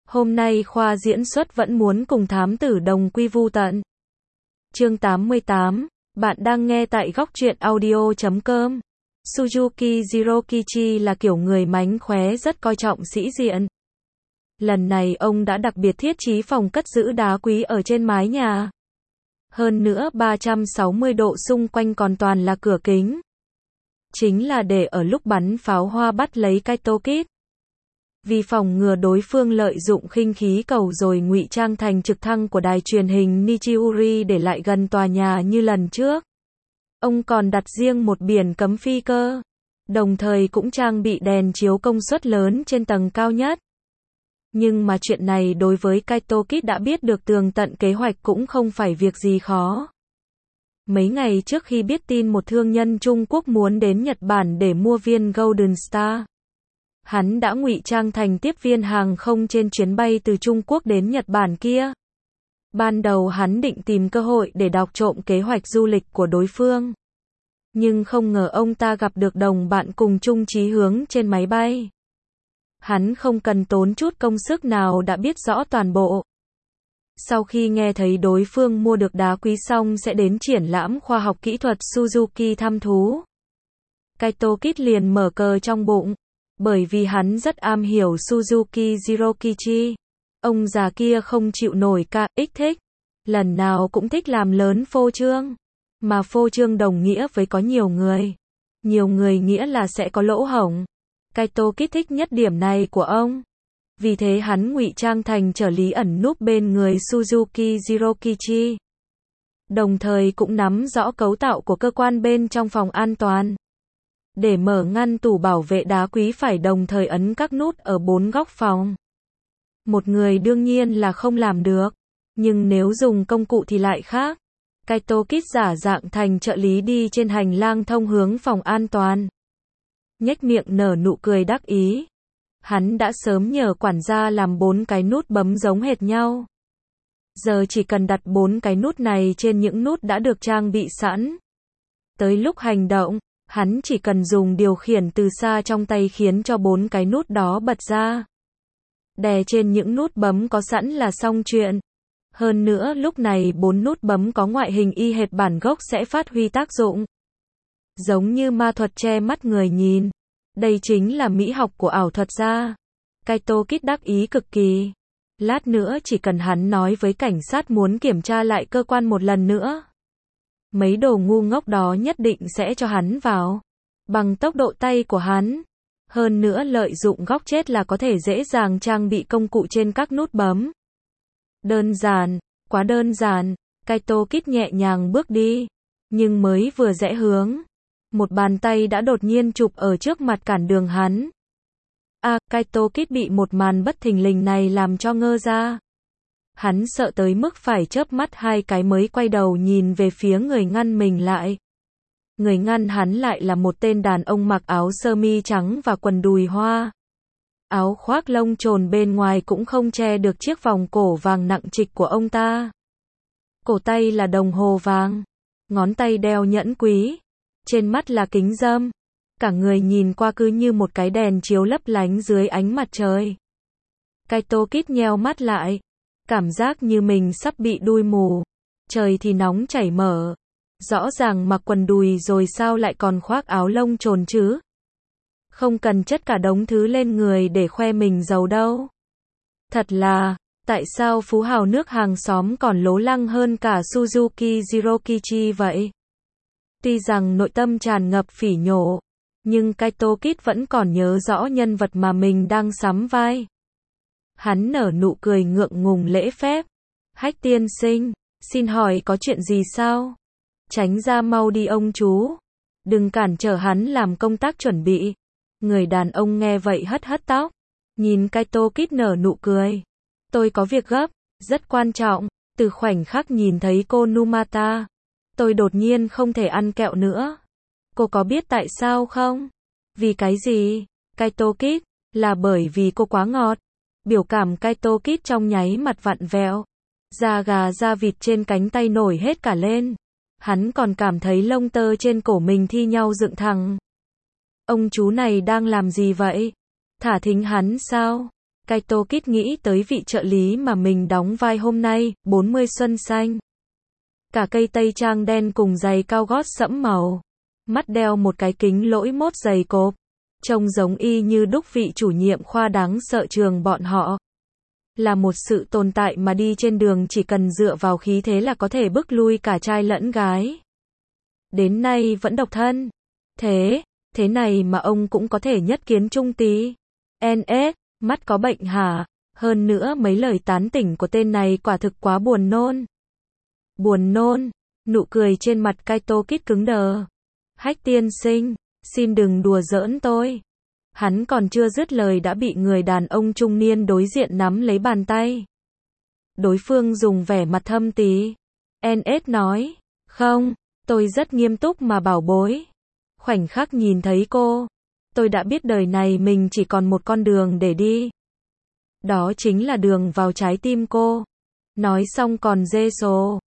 Hôm nay khoa diễn xuất vẫn muốn cùng thám tử đồng quy vu tận. Chương 88, bạn đang nghe tại góc truyện audio.com. Suzuki Jirokichi là kiểu người mánh khóe rất coi trọng sĩ diện. Lần này ông đã đặc biệt thiết trí phòng cất giữ đá quý ở trên mái nhà. Hơn nữa 360 độ xung quanh còn toàn là cửa kính. Chính là để ở lúc bắn pháo hoa bắt lấy Kaito Kid. Vì phòng ngừa đối phương lợi dụng khinh khí cầu rồi ngụy trang thành trực thăng của đài truyền hình Nichiuri để lại gần tòa nhà như lần trước. Ông còn đặt riêng một biển cấm phi cơ, đồng thời cũng trang bị đèn chiếu công suất lớn trên tầng cao nhất. Nhưng mà chuyện này đối với Kaito Kid đã biết được tường tận kế hoạch cũng không phải việc gì khó. Mấy ngày trước khi biết tin một thương nhân Trung Quốc muốn đến Nhật Bản để mua viên Golden Star, hắn đã ngụy trang thành tiếp viên hàng không trên chuyến bay từ Trung Quốc đến Nhật Bản kia. Ban đầu hắn định tìm cơ hội để đọc trộm kế hoạch du lịch của đối phương. Nhưng không ngờ ông ta gặp được đồng bạn cùng chung chí hướng trên máy bay. Hắn không cần tốn chút công sức nào đã biết rõ toàn bộ. Sau khi nghe thấy đối phương mua được đá quý xong sẽ đến triển lãm khoa học kỹ thuật Suzuki thăm thú, Kaito Kid liền mở cờ trong bụng. Bởi vì hắn rất am hiểu Suzuki Jirokichi. Ông già kia không chịu nổi KX thích. Lần nào cũng thích làm lớn phô trương. Mà phô trương đồng nghĩa với có nhiều người. Nhiều người nghĩa là sẽ có lỗ hổng. Kaito Kid thích nhất điểm này của ông. Vì thế hắn ngụy trang thành trợ lý ẩn núp bên người Suzuki Jirokichi. Đồng thời cũng nắm rõ cấu tạo của cơ quan bên trong phòng an toàn. Để mở ngăn tủ bảo vệ đá quý phải đồng thời ấn các nút ở 4 góc phòng. Một người đương nhiên là không làm được. Nhưng nếu dùng công cụ thì lại khác. Kaito Kid giả dạng thành trợ lý đi trên hành lang thông hướng phòng an toàn. Nhếch miệng nở nụ cười đắc ý. Hắn đã sớm nhờ quản gia làm 4 cái nút bấm giống hệt nhau. Giờ chỉ cần đặt 4 cái nút này trên những nút đã được trang bị sẵn. Tới lúc hành động, hắn chỉ cần dùng điều khiển từ xa trong tay khiến cho 4 cái nút đó bật ra. Đè trên những nút bấm có sẵn là xong chuyện. Hơn nữa lúc này 4 nút bấm có ngoại hình y hệt bản gốc sẽ phát huy tác dụng. Giống như ma thuật che mắt người nhìn. Đây chính là mỹ học của ảo thuật gia. Kaito Kid đắc ý cực kỳ. Lát nữa chỉ cần hắn nói với cảnh sát muốn kiểm tra lại cơ quan một lần nữa, mấy đồ ngu ngốc đó nhất định sẽ cho hắn vào. Bằng tốc độ tay của hắn. Hơn nữa lợi dụng góc chết là có thể dễ dàng trang bị công cụ trên các nút bấm. Đơn giản, quá đơn giản. Kaito Kid nhẹ nhàng bước đi. Nhưng mới vừa rẽ hướng, một bàn tay đã đột nhiên chụp ở trước mặt cản đường hắn. Kaito Kid bị một màn bất thình lình này làm cho ngơ ra. Hắn sợ tới mức phải chớp mắt 2 cái mới quay đầu nhìn về phía người ngăn mình lại. Người ngăn hắn lại là một tên đàn ông mặc áo sơ mi trắng và quần đùi hoa. Áo khoác lông trồn bên ngoài cũng không che được chiếc vòng cổ vàng nặng trịch của ông ta. Cổ tay là đồng hồ vàng, ngón tay đeo nhẫn quý, trên mắt là kính râm. Cả người nhìn qua cứ như một cái đèn chiếu lấp lánh dưới ánh mặt trời. Kaito Kid nheo mắt lại. Cảm giác như mình sắp bị đuôi mù. Trời thì nóng chảy mở. Rõ ràng mặc quần đùi rồi sao lại còn khoác áo lông trồn chứ? Không cần chất cả đống thứ lên người để khoe mình giàu đâu. Thật là, tại sao phú hào nước hàng xóm còn lố lăng hơn cả Suzuki Jirokichi vậy? Tuy rằng nội tâm tràn ngập phỉ nhổ, nhưng Kaito Kid vẫn còn nhớ rõ nhân vật mà mình đang sắm vai. Hắn nở nụ cười ngượng ngùng lễ phép. Hách tiên sinh, xin hỏi có chuyện gì sao? Tránh ra mau đi ông chú. Đừng cản trở hắn làm công tác chuẩn bị. Người đàn ông nghe vậy hất hất tóc. Nhìn Kaito Kid nở nụ cười. Tôi có việc gấp, rất quan trọng. Từ khoảnh khắc nhìn thấy cô Numata, tôi đột nhiên không thể ăn kẹo nữa. Cô có biết tại sao không? Vì cái gì? Kaito Kid, là bởi vì cô quá ngọt. Biểu cảm Kaito Kid trong nháy mặt vặn vẹo. Da gà da vịt trên cánh tay nổi hết cả lên. Hắn còn cảm thấy lông tơ trên cổ mình thi nhau dựng thẳng. Ông chú này đang làm gì vậy? Thả thính hắn sao? Kaito Kid nghĩ tới vị trợ lý mà mình đóng vai hôm nay, 40 xuân xanh. Cả cây tây trang đen cùng giày cao gót sẫm màu. Mắt đeo một cái kính lỗi mốt dày cộp. Trông giống y như đúc vị chủ nhiệm khoa đáng sợ trường bọn họ. Là một sự tồn tại mà đi trên đường chỉ cần dựa vào khí thế là có thể bức lui cả trai lẫn gái. Đến nay vẫn độc thân. Thế này mà ông cũng có thể nhất kiến trung tí. NS, mắt có bệnh hả? Hơn nữa mấy lời tán tỉnh của tên này quả thực quá buồn nôn. Buồn nôn, nụ cười trên mặt Kaito Kid cứng đờ. Hách tiên sinh, xin đừng đùa giỡn tôi. Hắn còn chưa dứt lời đã bị người đàn ông trung niên đối diện nắm lấy bàn tay. Đối phương dùng vẻ mặt thâm tí. NS nói, không, tôi rất nghiêm túc mà bảo bối. Khoảnh khắc nhìn thấy cô, tôi đã biết đời này mình chỉ còn một con đường để đi. Đó chính là đường vào trái tim cô. Nói xong còn dê số.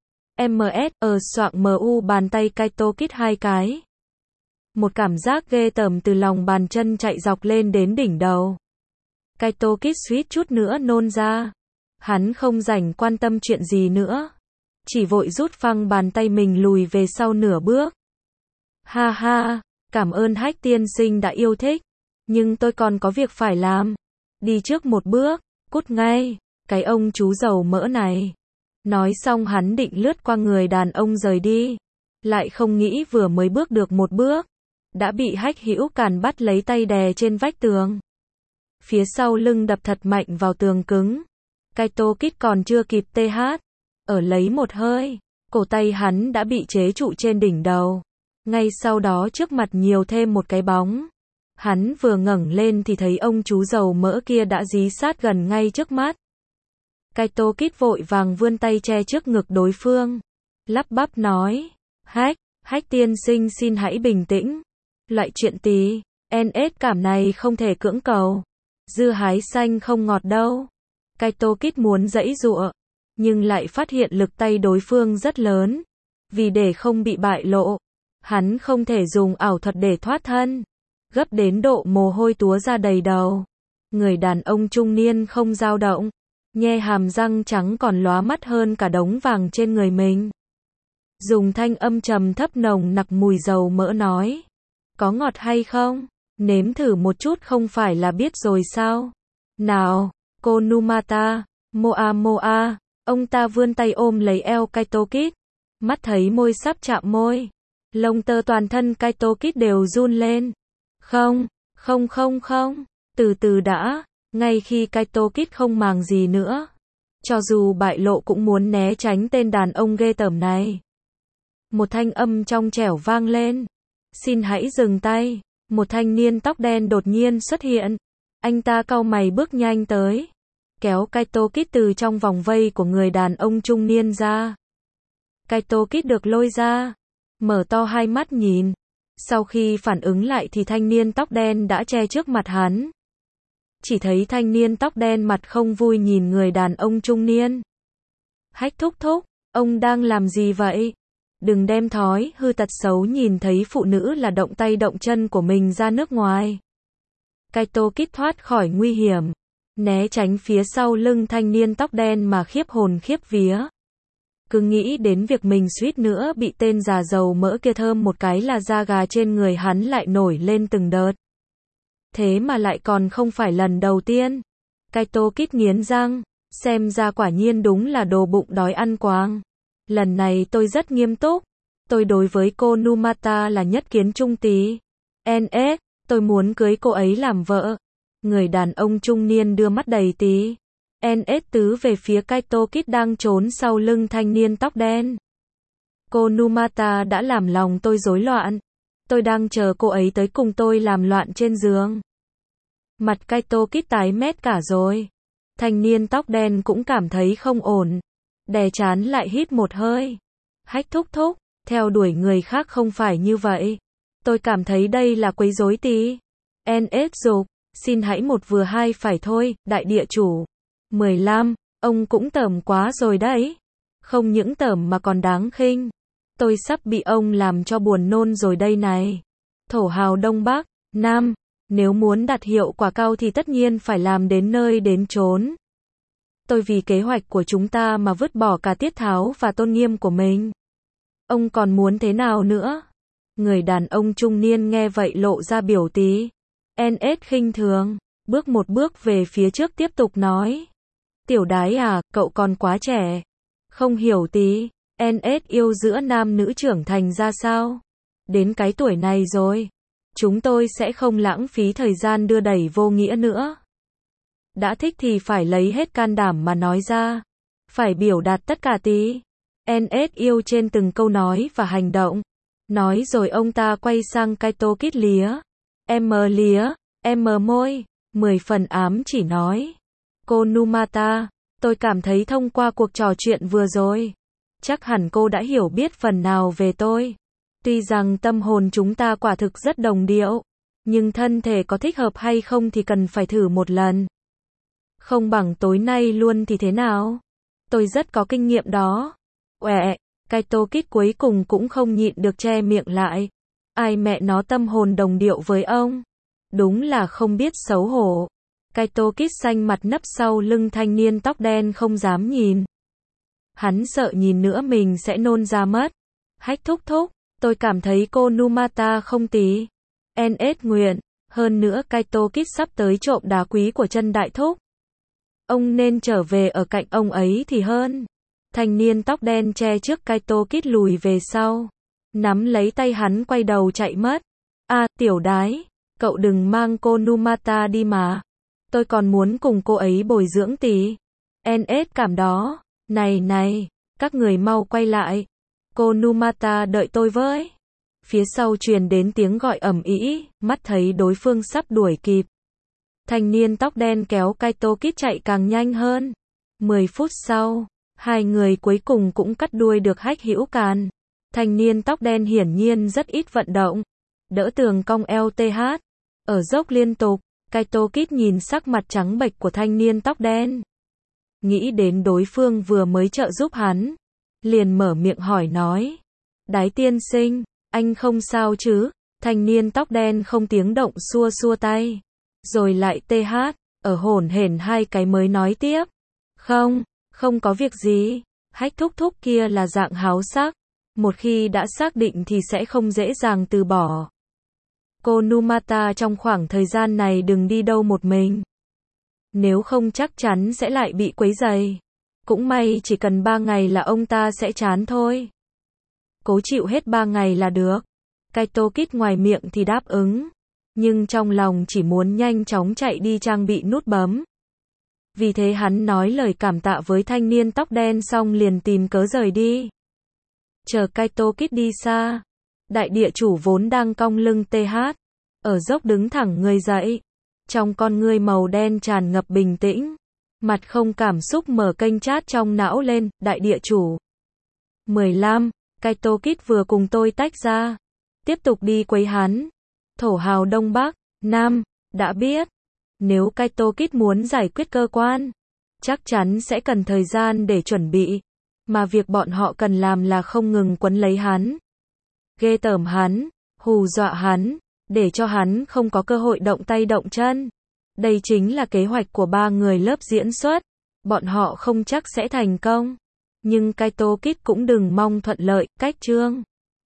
Soạng MU bàn tay Kaito Kid 2 cái. Một cảm giác ghê tởm từ lòng bàn chân chạy dọc lên đến đỉnh đầu. Kaito Kid suýt chút nữa nôn ra. Hắn không rảnh quan tâm chuyện gì nữa. Chỉ vội rút phăng bàn tay mình lùi về sau nửa bước. Ha ha, cảm ơn Hách tiên sinh đã yêu thích. Nhưng tôi còn có việc phải làm. Đi trước một bước, cút ngay, cái ông chú dầu mỡ này. Nói xong hắn định lướt qua người đàn ông rời đi. Lại không nghĩ vừa mới bước được một bước. Đã bị Hách Hữu Càn bắt lấy tay đè trên vách tường. Phía sau lưng đập thật mạnh vào tường cứng. Kaito Kid còn chưa kịp TH. Ở lấy một hơi. Cổ tay hắn đã bị chế trụ trên đỉnh đầu. Ngay sau đó trước mặt nhiều thêm một cái bóng. Hắn vừa ngẩng lên thì thấy ông chú dầu mỡ kia đã dí sát gần ngay trước mắt. Kaito Kid vội vàng vươn tay che trước ngực đối phương. Lắp bắp nói. Hách tiên sinh xin hãy bình tĩnh. Loại chuyện tí. NS cảm này không thể cưỡng cầu. Dưa hái xanh không ngọt đâu. Kaito Kid muốn giãy giụa. Nhưng lại phát hiện lực tay đối phương rất lớn. Vì để không bị bại lộ. Hắn không thể dùng ảo thuật để thoát thân. Gấp đến độ mồ hôi túa ra đầy đầu. Người đàn ông trung niên không dao động. Nhe hàm răng trắng còn lóa mắt hơn cả đống vàng trên người mình. Dùng thanh âm trầm thấp nồng nặc mùi dầu mỡ nói. Có ngọt hay không? Nếm thử một chút không phải là biết rồi sao? Nào, cô Numata, Moa. Ông ta vươn tay ôm lấy eo Kaito Kid. Mắt thấy môi sắp chạm môi. Lông tơ toàn thân Kaito Kid đều run lên. Không. Từ từ đã. Ngay khi Kaito Kid không màng gì nữa. Cho dù bại lộ cũng muốn né tránh tên đàn ông ghê tởm này. Một thanh âm trong trẻo vang lên. Xin hãy dừng tay. Một thanh niên tóc đen đột nhiên xuất hiện. Anh ta cau mày bước nhanh tới. Kéo Kaito Kid từ trong vòng vây của người đàn ông trung niên ra. Kaito Kid được lôi ra. Mở to hai mắt nhìn. Sau khi phản ứng lại thì thanh niên tóc đen đã che trước mặt hắn. Chỉ thấy thanh niên tóc đen mặt không vui nhìn người đàn ông trung niên. Hách thúc thúc, ông đang làm gì vậy? Đừng đem thói hư tật xấu nhìn thấy phụ nữ là động tay động chân của mình ra nước ngoài. Kaito Kid thoát khỏi nguy hiểm. Né tránh phía sau lưng thanh niên tóc đen mà khiếp hồn khiếp vía. Cứ nghĩ đến việc mình suýt nữa bị tên già dầu mỡ kia thơm một cái là da gà trên người hắn lại nổi lên từng đợt. Thế mà lại còn không phải lần đầu tiên. Kaito Kid nghiến răng. Xem ra quả nhiên đúng là đồ bụng đói ăn quàng. Lần này tôi rất nghiêm túc. Tôi đối với cô Numata là nhất kiến trung tí. NS, tôi muốn cưới cô ấy làm vợ. Người đàn ông trung niên đưa mắt đầy tí. NS tứ về phía Kaito Kid đang trốn sau lưng thanh niên tóc đen. Cô Numata đã làm lòng tôi rối loạn. Tôi đang chờ cô ấy tới cùng tôi làm loạn trên giường. Mặt Kaito Kid tái mét cả rồi. Thanh niên tóc đen cũng cảm thấy không ổn. Đè chán lại hít một hơi. Hách thúc thúc, theo đuổi người khác không phải như vậy. Tôi cảm thấy đây là quấy rối tí. NS dục, xin hãy một vừa hai phải thôi, đại địa chủ. 15, ông cũng tởm quá rồi đấy. Không những tởm mà còn đáng khinh. Tôi sắp bị ông làm cho buồn nôn rồi đây này. Thổ hào Đông Bắc, Nam, Nếu muốn đạt hiệu quả cao thì tất nhiên phải làm đến nơi đến chốn. Tôi vì kế hoạch của chúng ta mà vứt bỏ cả tiết tháo và tôn nghiêm của mình. Ông còn muốn thế nào nữa? Người đàn ông trung niên nghe vậy lộ ra biểu tí. NS khinh thường, bước một bước về phía trước tiếp tục nói. Tiểu đái à, cậu còn quá trẻ. Không hiểu tí. NS yêu giữa nam nữ trưởng thành ra sao? Đến cái tuổi này rồi. Chúng tôi sẽ không lãng phí thời gian đưa đẩy vô nghĩa nữa. Đã thích thì phải lấy hết can đảm mà nói ra. Phải biểu đạt tất cả tí. NS yêu trên từng câu nói và hành động. Nói rồi ông ta quay sang Kaito Kid lía. Em môi. 10 phần ám chỉ nói. Cô Numata, tôi cảm thấy thông qua cuộc trò chuyện vừa rồi, chắc hẳn cô đã hiểu biết phần nào về tôi. Tuy rằng tâm hồn chúng ta quả thực rất đồng điệu, nhưng thân thể có thích hợp hay không thì cần phải thử một lần. Không bằng tối nay luôn thì thế nào? Tôi rất có kinh nghiệm đó. Uẹ, Kaito Kid cuối cùng cũng không nhịn được che miệng lại. Ai mẹ nó tâm hồn đồng điệu với ông? Đúng là không biết xấu hổ. Kaito Kid xanh mặt nấp sau lưng thanh niên tóc đen không dám nhìn. Hắn sợ nhìn nữa mình sẽ nôn ra mất. Hách thúc thúc, tôi cảm thấy cô Numata không tí. NS nguyện, hơn nữa Kaito Kid sắp tới trộm đá quý của chân đại thúc. Ông nên trở về ở cạnh ông ấy thì hơn. Thanh niên tóc đen che trước Kaito Kid lùi về sau. Nắm lấy tay hắn quay đầu chạy mất. À, tiểu đái, cậu đừng mang cô Numata đi mà. Tôi còn muốn cùng cô ấy bồi dưỡng tí. NS cảm đó. Này, các người mau quay lại. Cô Numata đợi tôi với. Phía sau truyền đến tiếng gọi ầm ĩ, mắt thấy đối phương sắp đuổi kịp. Thanh niên tóc đen kéo Kaito Kid chạy càng nhanh hơn. 10 phút sau, hai người cuối cùng cũng cắt đuôi được Hách Hữu Càn. Thanh niên tóc đen hiển nhiên rất ít vận động. Đỡ tường cong LTH. Ở dốc liên tục, Kaito Kid nhìn sắc mặt trắng bệch của thanh niên tóc đen. Nghĩ đến đối phương vừa mới trợ giúp hắn. Liền mở miệng hỏi nói. Đái tiên sinh, anh không sao chứ? Thanh niên tóc đen không tiếng động xua xua tay. Rồi lại TH, ở hổn hển hai cái mới nói tiếp. Không có việc gì. Hách thúc thúc kia là dạng háo sắc. Một khi đã xác định thì sẽ không dễ dàng từ bỏ. Cô Numata trong khoảng thời gian này đừng đi đâu một mình. Nếu không chắc chắn sẽ lại bị quấy rầy. Cũng may chỉ cần 3 ngày là ông ta sẽ chán thôi. Cố chịu hết 3 ngày là được. Kaito Kid ngoài miệng thì đáp ứng. Nhưng trong lòng chỉ muốn nhanh chóng chạy đi trang bị nút bấm. Vì thế hắn nói lời cảm tạ với thanh niên tóc đen xong liền tìm cớ rời đi. Chờ Kaito Kid đi xa. Đại địa chủ vốn đang cong lưng TH. Ở dốc đứng thẳng người dậy. Trong con ngươi màu đen tràn ngập bình tĩnh. Mặt không cảm xúc mở kênh chat trong não lên. Đại địa chủ 15. Kaito Kid vừa cùng tôi tách ra. Tiếp tục đi quấy hắn. Thổ hào Đông Bắc, Nam, đã biết. Nếu Kaito Kid muốn giải quyết cơ quan, chắc chắn sẽ cần thời gian để chuẩn bị. Mà việc bọn họ cần làm là không ngừng quấn lấy hắn. Ghê tởm hắn, hù dọa hắn, để cho hắn không có cơ hội động tay động chân. Đây chính là kế hoạch của 3 người lớp diễn xuất. Bọn họ không chắc sẽ thành công. Nhưng Kaito Kid cũng đừng mong thuận lợi, cách chương.